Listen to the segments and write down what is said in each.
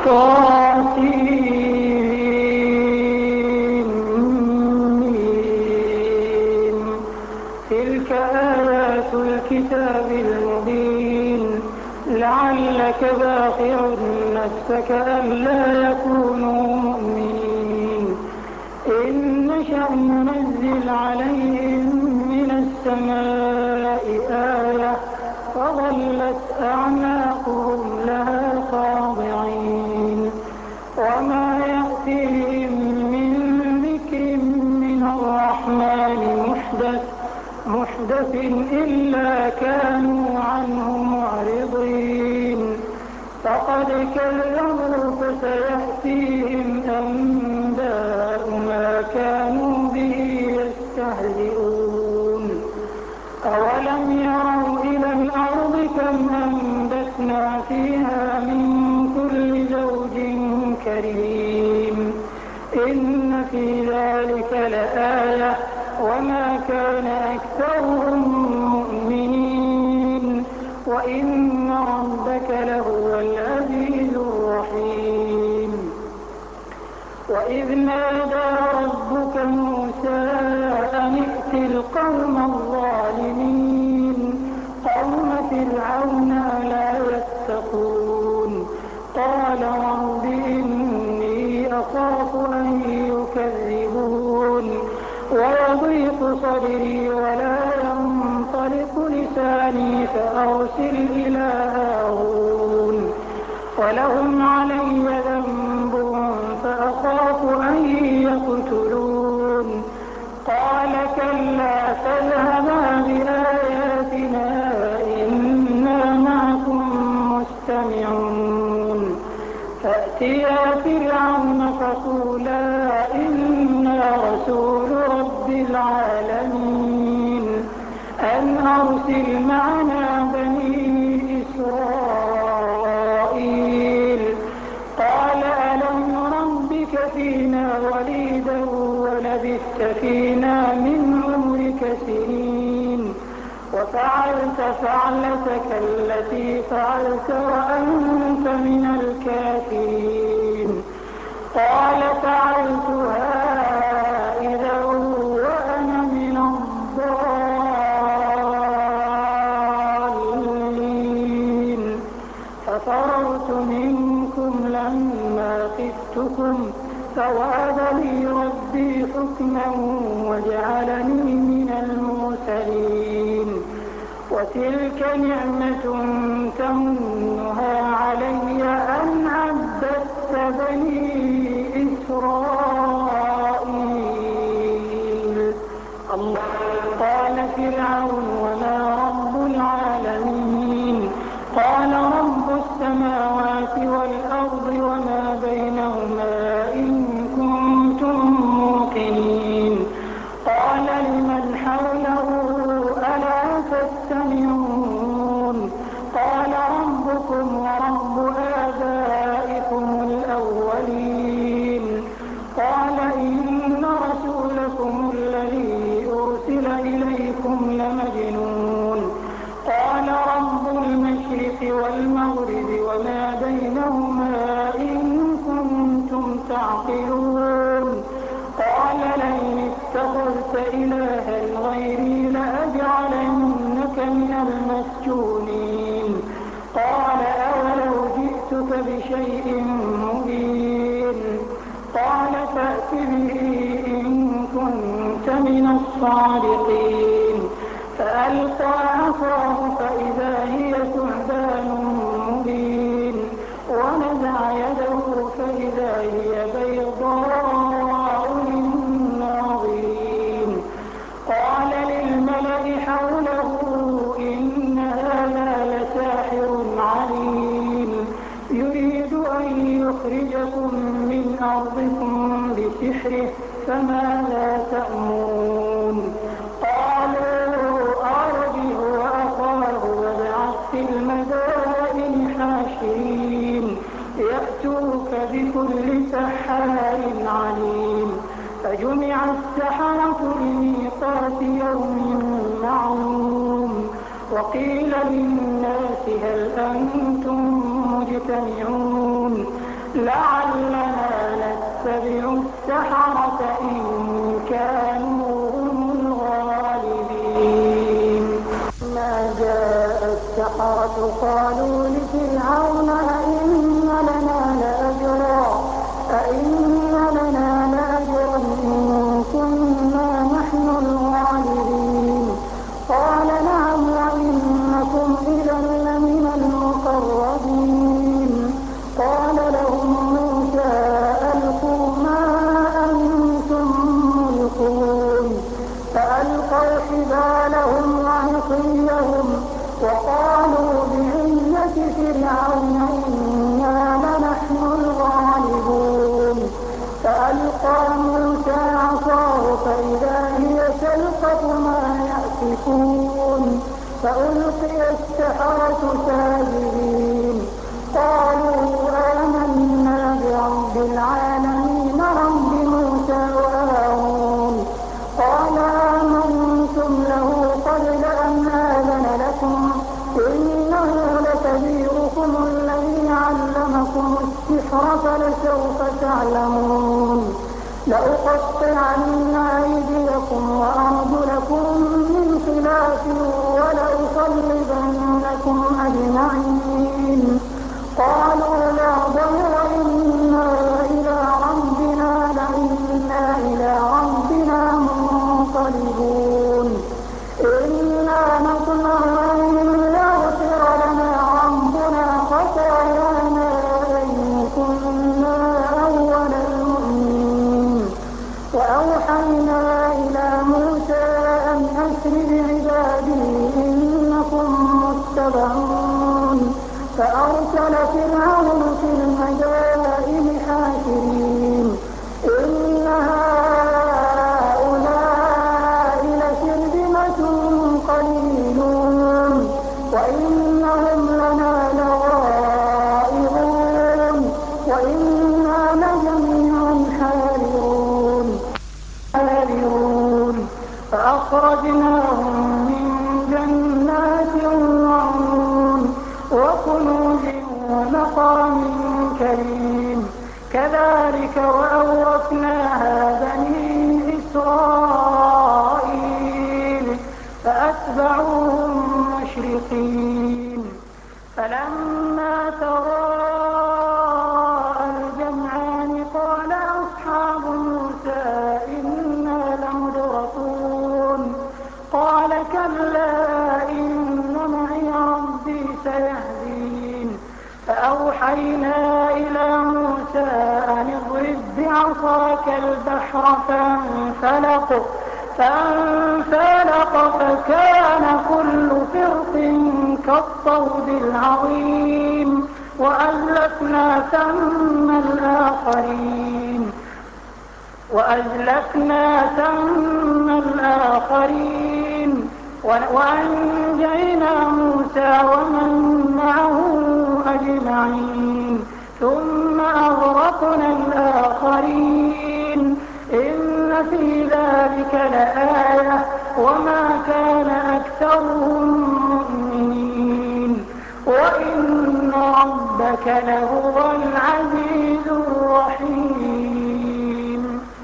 طاسين. تلك آيات الكتاب المبين. لعلك باخع نفسك ألا يكونوا مؤمنين. إن نشأ ننزل عليهم من السماء آية فظلت أعناقهم لها خاضعين. وما يأتيهم من ذكر من الرحمن محدث إلا كانوا عنه معرضين. فقد كذبوا فسيأتيهم أنباء ما كانوا به يستهزئون. أولم يروا إلى الأرض كم أنبتنا فيها من كل زوج كريم. إن في ذلك لآية وما كان أكثرهم مؤمنين وإن ربك لهو العزيز الرحيم. وإذ نادى ربك موسى أن ائت القوم الظالمين قوم فرعون لا يتقون. قال رب إني أخاف أن يكذبون ويضيق صدري ولا ينطلق لساني فأرسل إلى هارون ولهم علي ذنب فأخاف أن يقتلون. قال كلا فاذهبا بآياتنا إنا معكم مستمعون. فأتيا فرعون فقولا إنا رسول رب العالمين أن أرسل معنا بني إسرائيل. قال ألم نربك فينا وليدا ولبثت فينا من عمرك سنين وفعلت فعلتك التي فعلت وأنت من الكافرين. قال فعلتها إذا وأنا من الضالين. ففررت منكم لما خفتكم فوهب لي ربي حكما وجعلني من المرسلين. وتلك نعمة تمنها علي أن عبدت بني إسرائيل. قال فرعون وما رب العالمين. قال رب السماوات والأرض وما بينهما إن كنتم موقنين. قال لمن حوله ألا تستمعون. قال ربكم ورب آبائكم الأولين. قال إن رسولكم الذي أرسل إليكم لمجنون. قال رب المشرق والمغرب وما بينهما إن كنتم تعقلون. قال لئن اتخذت إلها غيري لأجعلنك من المسجونين. قال أولو جئتك بشيء مبين. قال فأت به إن كنت من الصادقين. فألقى عصاه فإذا هي ثعبان مبين ونزع يده فإذا هي بيضاء للناظرين. قال للملأ حوله إن هذا لساحر عليم يريد أن يخرجكم من أرضكم بسحره فماذا تأمرون. قالوا أرجه وأخاه وابعث في المدائن حاشرين يأتوك بكل سحار عليم. فجمع السحرة لميقات يوم معلوم. وقيل للناس هل أنتم مجتمعون لعلنا نتبع السحرة إن كانوا هم الغالبين. ما جاء السحرة قالوا لفرعون أئن لنا لأجرا إن كنا نحن الغالبين. قال نعم وإنكم إذا لمن المقربين. قال لهم موسى ألقوا ما أنتم ملقون. فألقوا حبالهم وعصيهم وقالوا بعزة فرعون إنا لنحن الغالبون. فألقى موسى عصاه فإذا هي تلقف ما يأفكون. فألقي السحرة ساجدين قالوا آمنا برب العالمين رب موسى وهارون. قال آمنتم له قبل أن آذن لكم إنه لكبيركم الذي علمكم السحر فلسوف تعلمون. لأقطعن أيديكم وأرجلكم من خلاف ولأصلبنكم أجمعين. قالوا لا ضير إنا إلى ربنا منقلبون. إنا نطمع أن يغفر لنا ربنا خطايانا إن كنا أول المؤمنين. وأوحينا إلى موسى أن أسر بعبادي إنكم متبعون. فأرسل فرعون في المدائن حاشرين إن هؤلاء لشرذمة قليلون وإنهم لنا لغائظون وإنا لجميع حاذرون. فأخرجناهم من جنات وعيون وكنوز ونقر كريم. كذلك وأورثناها بني إسرائيل فأتبعوهم مشرقين. فلما تراءى الجمعان قال أصحاب موسى إنا لمدركون. قال كلا إن معي ربي سيهدين. فأوحينا إلى موسى أن اضرب بعصاك البحر فانفلق فكان كل فرق كالطود العظيم. وأزلفنا ثم الآخرين وأنجينا موسى ومن معه أجمعين. ثم أغرقنا الآخرين. إن في ذلك لآية وما كان أكثرهم مؤمنين وإن ربك لهو العزيز الرحيم.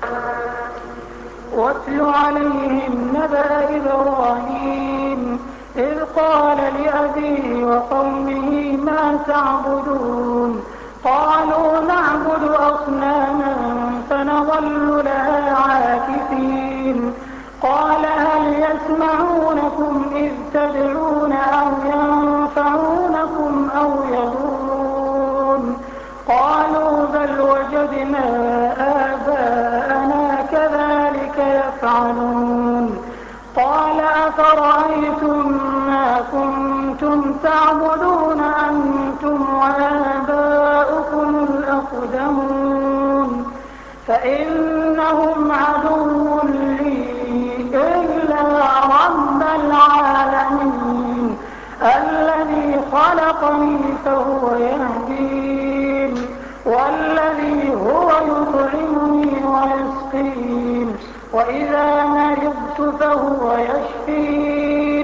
واتل عليهم نبأ إبراهيم إذ قال لأبيه وقومه ما تعبدون. قالوا نعبد أصناما فنظل لها عاكفين. قال هل يسمعونكم إذ تدعون أو ينفعونكم أو يضرون. قالوا بل وجدنا آباءنا كذلك يفعلون. قال أفرأيتم ما كنتم تعبدون أنتم وآباؤكم الأقدمون فإنهم عدو لي إلا رب العالمين الذي خلقني فهو يهدين والذي هو يطعمني ويسقين وإذا مرضت فهو يشفين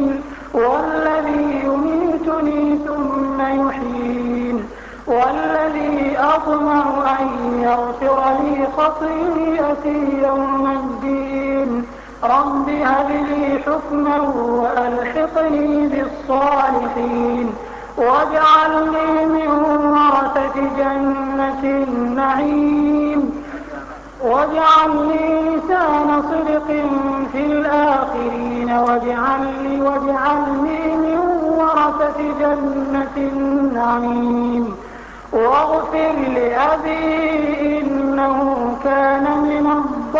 والذي يميتني ثم يحيين والذي أطمع أطمع أن يغفر لي خطيئتي يوم الدين رب هب لي حكما وألحقني بالصالحين واجعلني من ورثة جنة النعيم واجعلني لسان صدق في الآخرين واجعلني من ورثة جنة النعيم واغفر لأبي إنه كان من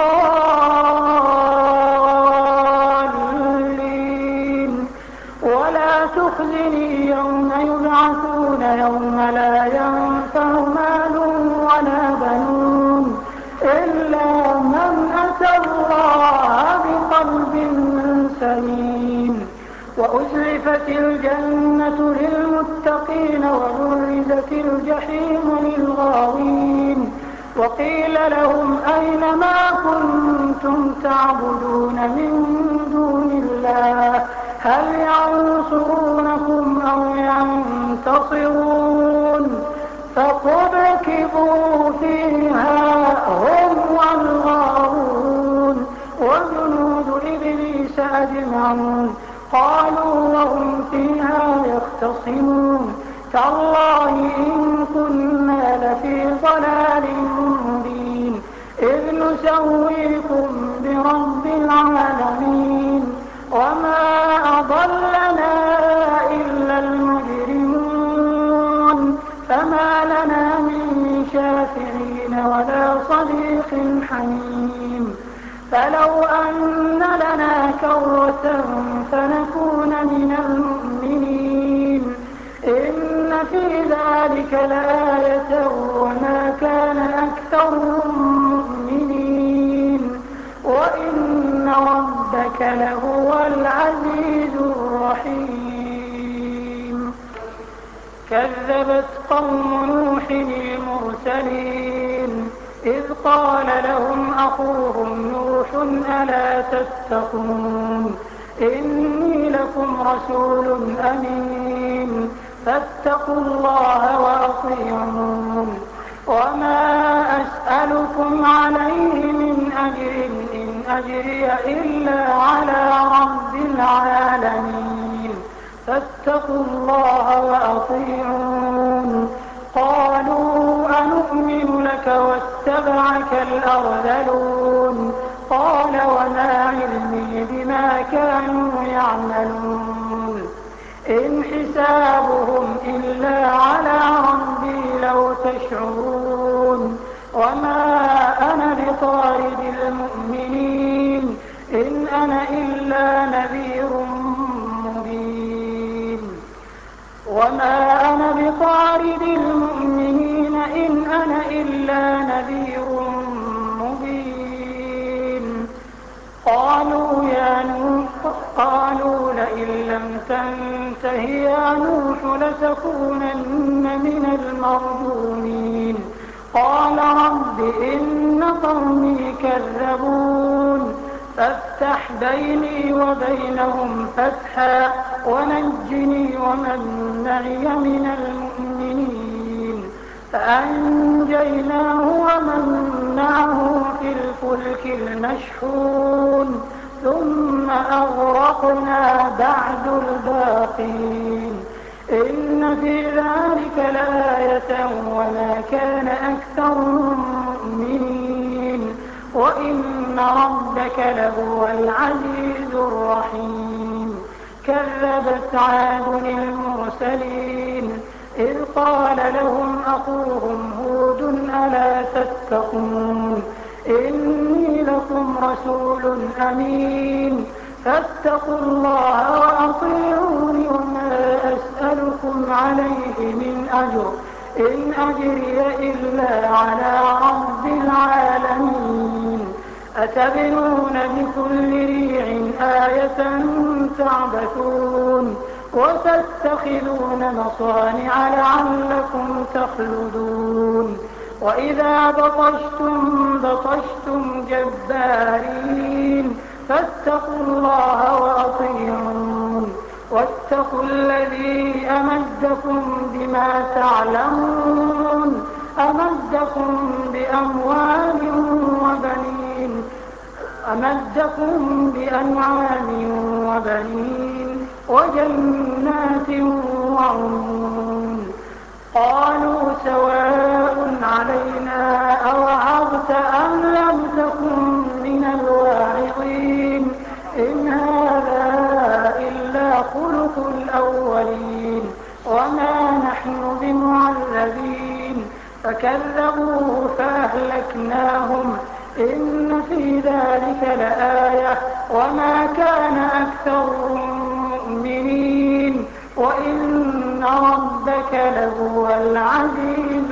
الضالين ولا تخزني يوم يبعثون يوم لا ينفع مال ولا بنون إلا من أتى الله بقلب سليم وأزلفت الجنة للمتقين وبرزت الجحيم للغاوين وقيل لهم أين ما كنتم تعبدون من دون الله هل ينصرونكم أو ينتصرون فكبكبوا فيها هم والغاوون وجنود إبليس أجمعون قالوا وهم فيها يختصمون تالله إن كنا لفي ضلال مبين إذ نسويكم برب العالمين وما أضلنا إلا المجرمون فما لنا من شافعين ولا صديق حميم فلو أن لنا كرة فنكون من المؤمنين إن في ذلك لآية وما كان أكثرهم مؤمنين وإن ربك لهو العزيز الرحيم كذبت قوم نوح المرسلين إذ قال لهم أخوهم نوح ألا تتقون إني لكم رسول أمين فاتقوا الله وأطيعون وما أسألكم عليه من أجر إن أجري إلا على رب العالمين فاتقوا الله وأطيعون قالوا أنؤمن لك واتبعك الأرذلون قال وما علمي بما كانوا يعملون إن حسابهم إلا على ربي لو تشعرون وما أنا بطارد المؤمنين إن أنا إلا نذير مبين وما أنا بطارد المؤمنين إن أنا إلا نذير مبين قالوا لئن لم تنته يا نوح لتكونن من المرجومين قال رب إن قومي كذبون فافتح بيني وبينهم فتحا ونجني ومن معي من المؤمنين فأنجيناه ومن معه في الفلك المشحون ثم أغرقنا بعد الباقين إن في ذلك لآية وما كان أكثرهم مؤمنين وإن ربك لهو العزيز الرحيم كذبت عاد المرسلين إذ قال لهم أخوهم هود ألا تتقون إني لكم رسول أمين فاتقوا الله وأطيعون وما أسألكم عليه من أجر إن أجري إلا على رب العالمين أتبنون بكل ريع آية تعبثون وتتخذون مصانع لعلكم تخلدون وإذا بطشتم جبارين فاتقوا الله وأطيعون واتقوا الذي أمدكم بما تعلمون أمدكم بأنعام وبنين وجنات وعيون. قالوا سواء علينا أوعظت أم لم تكن من الواعظين إن هذا إلا خلق الأولين وما نحن بمعذبين. فكذبوه فأهلكناهم إن في ذلك لآية وما كان أكثرهم مؤمنين وإن ربك لهو العزيز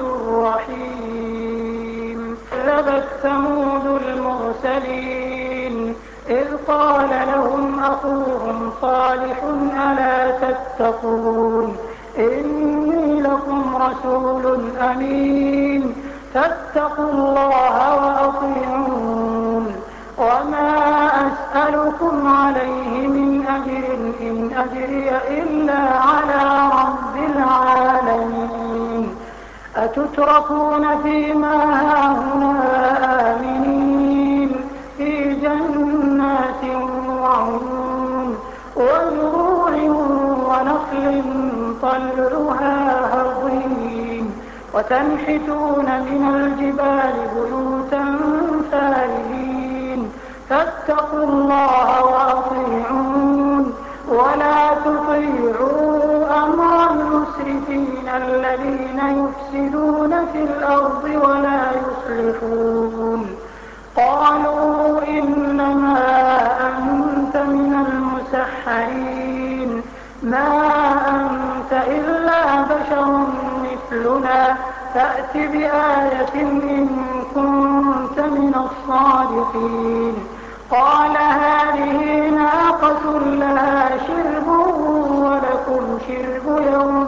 الرحيم. كذبت ثمود المرسلين إذ قال لهم أخوهم صالح ألا تتقون إني لكم رسول أمين فاتقوا الله وأطيعون وما أسألكم عليه من أجر إن أجري إلا على رب العالمين. أتتركون فيما هاهنا آمنين في جنات وعيون وزروع ونخل طلعها هضيم وتنحتون من الجبال بيوتا فارهين فاتقوا الله وأطيعون ولا تطيعوا أمر المسرفين الذين يفسدون في الأرض ولا يصلحون. قالوا إنما أنت من المسحرين ما أنت إلا بشر مثلنا فأت بآية إن كنت من الصادقين. قال هذه ناقة لها شرب ولكم شرب يوم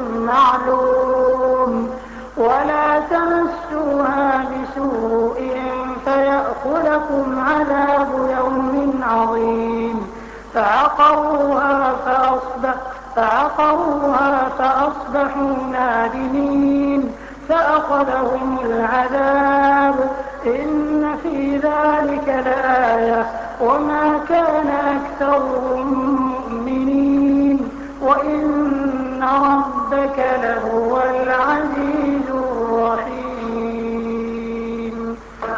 معلوم ولا تمسوها بسوء فيأخذكم عذاب يوم عظيم. فعقروها فأصبحوا نادمين فأخذهم العذاب إن في ذلك لآية وما كان أكثرهم مؤمنين وإن ربك لهو العزيز الرحيم.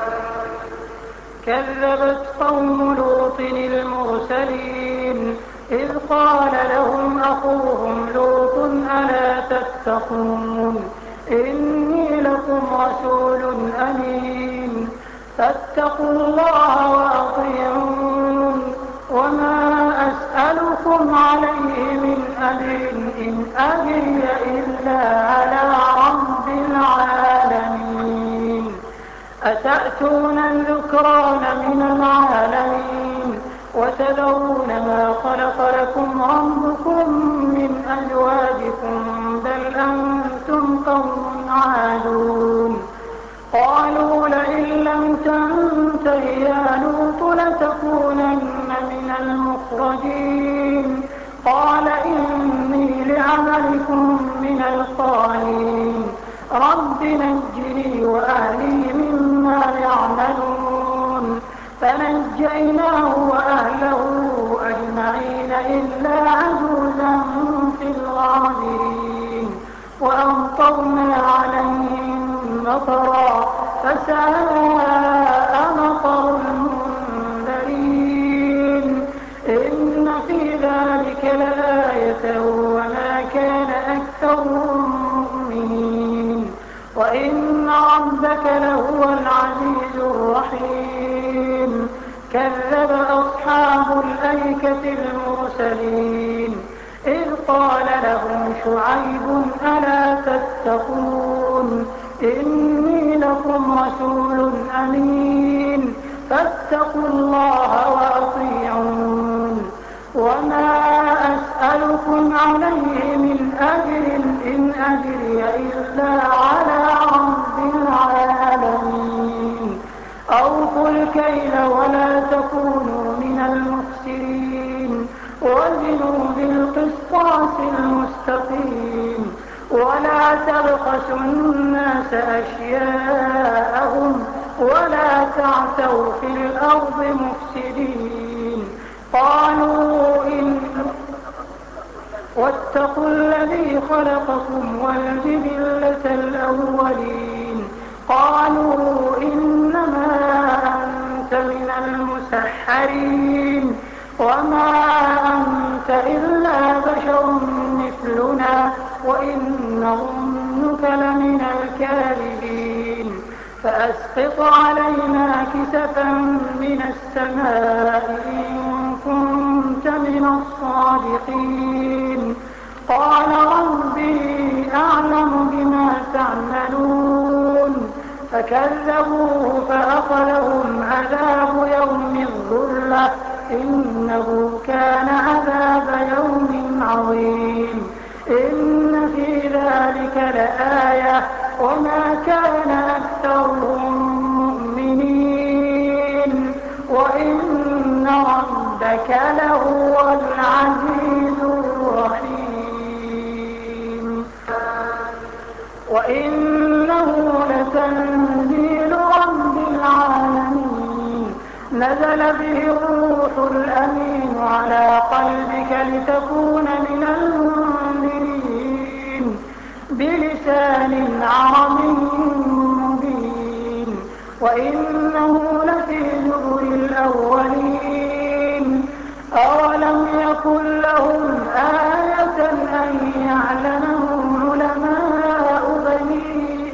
كذبت قوم لوط المرسلين إذ قال لهم أخوهم لوط ألا تتقون إني لكم رسول أمين فاتقوا الله وأطيعون وما أسألكم عليه من أجر إن أجري إلا على رب العالمين. أتأتون الذكران من العالمين وتذرون ما خلق لكم ربكم من أزواجكم بل أنتم قوم عادون. قالوا لئن لم تنته يا لوط لتكونن من المخرجين. قال إني لعملكم من القالين رب نجني وأهلي مما يعملون. فنجيناه وأهله أجمعين إلا عجوزا في الغابرين وأمطرنا عليهم مطرا فساء مطر المنذرين. إن في ذلك لآية وما كان أكثرهم مؤمنين وإن ربك لهو العزيز الرحيم. كذب أصحاب الأيكة المرسلين إذ قال لهم شعيب ألا تتقون إني لكم رسول أمين فاتقوا الله وأطيعون وما أسألكم عليه من أجر إن أجري إلا على رب العالمين. أوفوا الكيل ولا تكونوا من المخسرين وزنوا بالقسطاس المستقيم ولا تبخسوا الناس أشياءهم ولا تعثوا في الأرض مفسدين. واتقوا الذي خلقكم والجبلة الأولين. قالوا إنما أنت من المسحرين وما أنت إلا بشر مثلنا وإن ظنك لمن الكاذبين. فأسقط علينا كسفا من السماء إن كنت من الصادقين. قال ربي أعلم بما تعملون. فكذبوه فأخذهم عذاب يوم الظلة إنه كان عذاب يوم عظيم. إن في ذلك لآية وما كان أكثرهم مؤمنين وإن ربك لهو العزيز الرحيم. وإنه لتنزيل رب العالمين نزل به الروح الأمين على قلبك لتكون من المنذرين بلسان عربي مبين. وإنه لفي زبر الأولين. أولم يكن لهم آية أن يعلمه علماء بني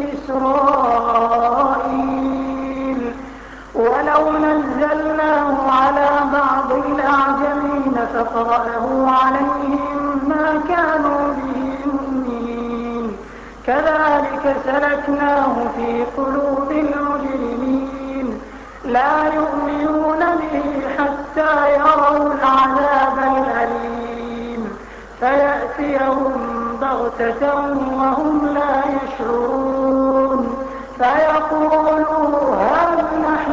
إسرائيل. ولو نزلناه على بعض الأعجمين فقرأه عليهم ما كانوا به مؤمنين. كذلك سلكناه في قلوب المجرمين لا يؤمنون به حتى يروا العذاب الأليم فيأتيهم بغتة وهم لا يشعرون فيقولوا هل نحن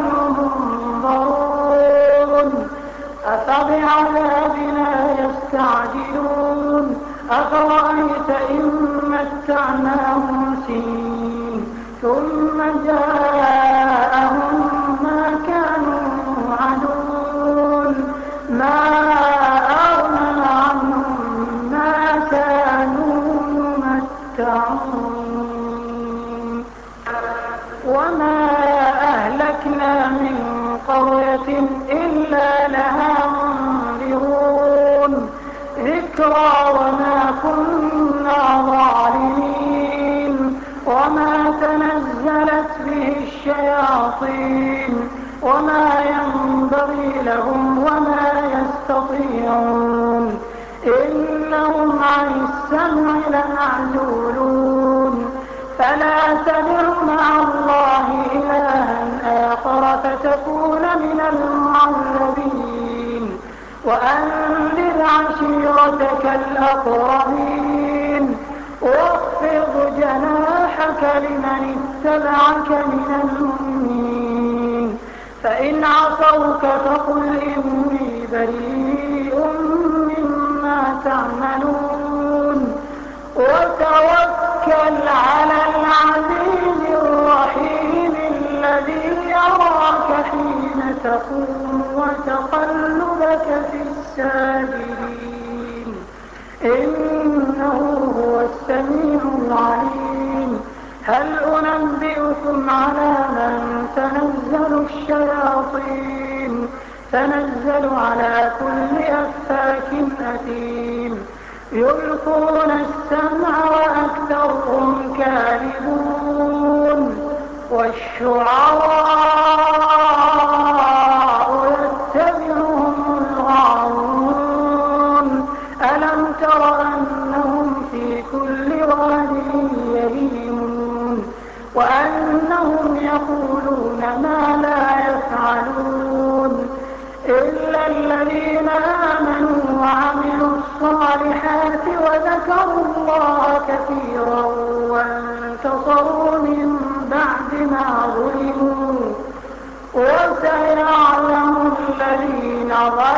منظرون أفبعذابنا يستعجلون أفرأيت إن متعناهم سنين ثم جاءهم ما كانوا يوعدون ما أغنى عنهم ما كانوا يمتعون. وما أهلكنا من قرية إلا لها منذرون ذكرى وما كنا ظالمين وما تنزلت به الشياطين وما ينبغي لهم وما يستطيعون إنهم عن السمع لمعزولون. فلا تدع مع الله إلها آخر فتكون من المعذبين. وأنذر عشيرتك الأقربين واخفض جناحك لمن اتبعك من المؤمنين. فإن عصوك فقل إني بريء مما تعملون وتوكل على العزيز الرحيم الذي يراك حين تقوم وتقلبك في الساجدين إنه هو السميع العليم. هل أنبئكم على من تنزل الشياطين تنزل على كل أفاك أثيم يلقون السمع وأكثرهم كاذبون والشعراء يتبعهم الغاوون. ألم تر أنهم في كل واد يهيمون وأنهم يقولون ما لا يفعلون إلا الذين آمنوا وعملوا الصالحات وذكروا الله كثيرا وانتصروا من بعد ما ظلموا وسيعلم الذين ظلموا